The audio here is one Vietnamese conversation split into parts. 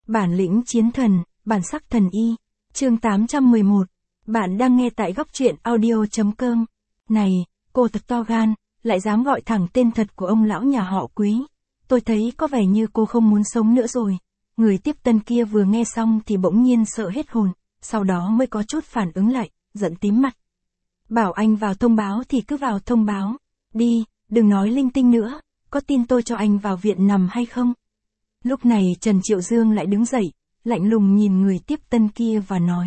Bản lĩnh chiến thần, bản sắc thần y. Chương 811. Bạn đang nghe tại góc truyện audio.com. Này, cô thật to gan, lại dám gọi thẳng tên thật của ông lão nhà họ Quý. Tôi thấy có vẻ như cô không muốn sống nữa rồi. Người tiếp tân kia vừa nghe xong thì bỗng nhiên sợ hết hồn, sau đó mới có chút phản ứng lại, giận tím mặt. Bảo anh vào thông báo thì cứ vào thông báo. Đi, đừng nói linh tinh nữa, có tin tôi cho anh vào viện nằm hay không? Lúc này Trần Triệu Dương lại đứng dậy, lạnh lùng nhìn người tiếp tân kia và nói.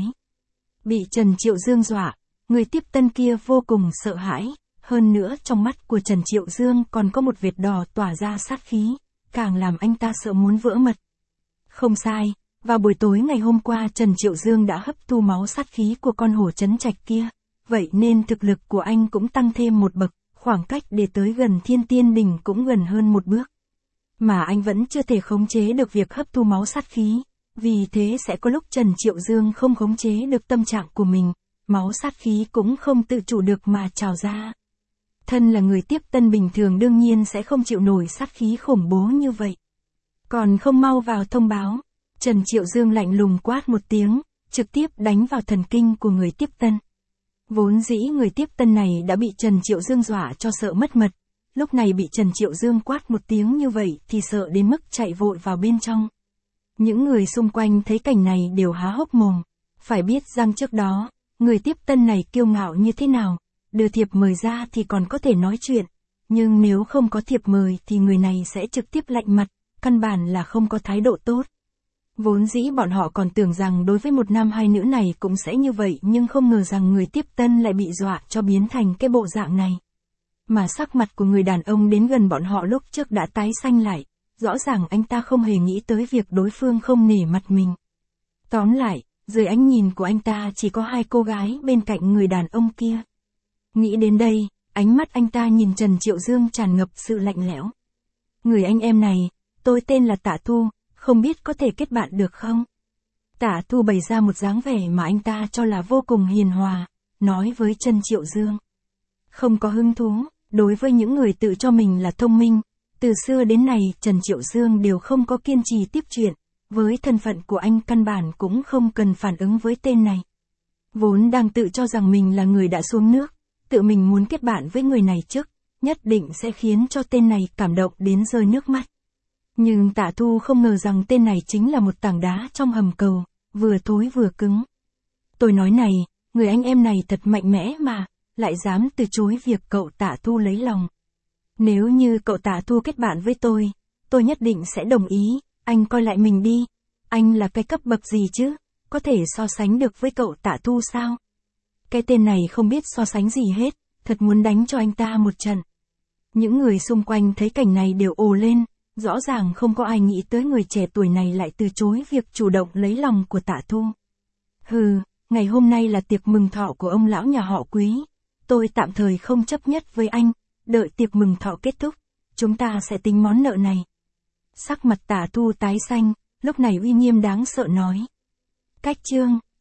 Bị Trần Triệu Dương dọa, người tiếp tân kia vô cùng sợ hãi, hơn nữa trong mắt của Trần Triệu Dương còn có một vệt đỏ tỏa ra sát khí, càng làm anh ta sợ muốn vỡ mật. Không sai, vào buổi tối ngày hôm qua Trần Triệu Dương đã hấp thu máu sát khí của con hổ trấn trạch kia, vậy nên thực lực của anh cũng tăng thêm một bậc, khoảng cách để tới gần Thiên Tiên Đỉnh cũng gần hơn một bước. Mà anh vẫn chưa thể khống chế được việc hấp thu máu sát khí, vì thế sẽ có lúc Trần Triệu Dương không khống chế được tâm trạng của mình, máu sát khí cũng không tự chủ được mà trào ra. Thân là người tiếp tân bình thường đương nhiên sẽ không chịu nổi sát khí khủng bố như vậy. Còn không mau vào thông báo, Trần Triệu Dương lạnh lùng quát một tiếng, trực tiếp đánh vào thần kinh của người tiếp tân. Vốn dĩ người tiếp tân này đã bị Trần Triệu Dương dọa cho sợ mất mật, lúc này bị Trần Triệu Dương quát một tiếng như vậy thì sợ đến mức chạy vội vào bên trong. Những người xung quanh thấy cảnh này đều há hốc mồm, phải biết rằng trước đó, người tiếp tân này kiêu ngạo như thế nào, đưa thiệp mời ra thì còn có thể nói chuyện, nhưng nếu không có thiệp mời thì người này sẽ trực tiếp lạnh mặt, căn bản là không có thái độ tốt. Vốn dĩ bọn họ còn tưởng rằng đối với một nam hai nữ này cũng sẽ như vậy nhưng không ngờ rằng người tiếp tân lại bị dọa cho biến thành cái bộ dạng này. Mà sắc mặt của người đàn ông đến gần bọn họ lúc trước đã tái xanh lại, rõ ràng anh ta không hề nghĩ tới việc đối phương không nể mặt mình. Tóm lại, dưới ánh nhìn của anh ta chỉ có hai cô gái bên cạnh người đàn ông kia. Nghĩ đến đây, ánh mắt anh ta nhìn Trần Triệu Dương tràn ngập sự lạnh lẽo. Người anh em này, tôi tên là Tạ Thu, không biết có thể kết bạn được không? Tạ Thu bày ra một dáng vẻ mà anh ta cho là vô cùng hiền hòa, nói với Trần Triệu Dương. Không có hứng thú, đối với những người tự cho mình là thông minh, từ xưa đến nay Trần Triệu Dương đều không có kiên trì tiếp chuyện, với thân phận của anh căn bản cũng không cần phản ứng với tên này. Vốn đang tự cho rằng mình là người đã xuống nước, tự mình muốn kết bạn với người này trước, nhất định sẽ khiến cho tên này cảm động đến rơi nước mắt. Nhưng Tạ Thu không ngờ rằng tên này chính là một tảng đá trong hầm cầu, vừa thối vừa cứng. Tôi nói này, người anh em này thật mạnh mẽ mà, lại dám từ chối việc cậu Tạ Thu lấy lòng. Nếu như cậu Tạ Thu kết bạn với tôi nhất định sẽ đồng ý, anh coi lại mình đi, anh là cái cấp bậc gì chứ, có thể so sánh được với cậu Tạ Thu sao? Cái tên này không biết so sánh gì hết, thật muốn đánh cho anh ta một trận. Những người xung quanh thấy cảnh này đều ồ lên, rõ ràng không có ai nghĩ tới người trẻ tuổi này lại từ chối việc chủ động lấy lòng của Tạ Thu. Hừ, ngày hôm nay là tiệc mừng thọ của ông lão nhà họ Quý, tôi tạm thời không chấp nhất với anh, đợi tiệc mừng thọ kết thúc, chúng ta sẽ tính món nợ này. Sắc mặt Tạ Thu tái xanh, lúc này uy nghiêm đáng sợ nói. Cách chương,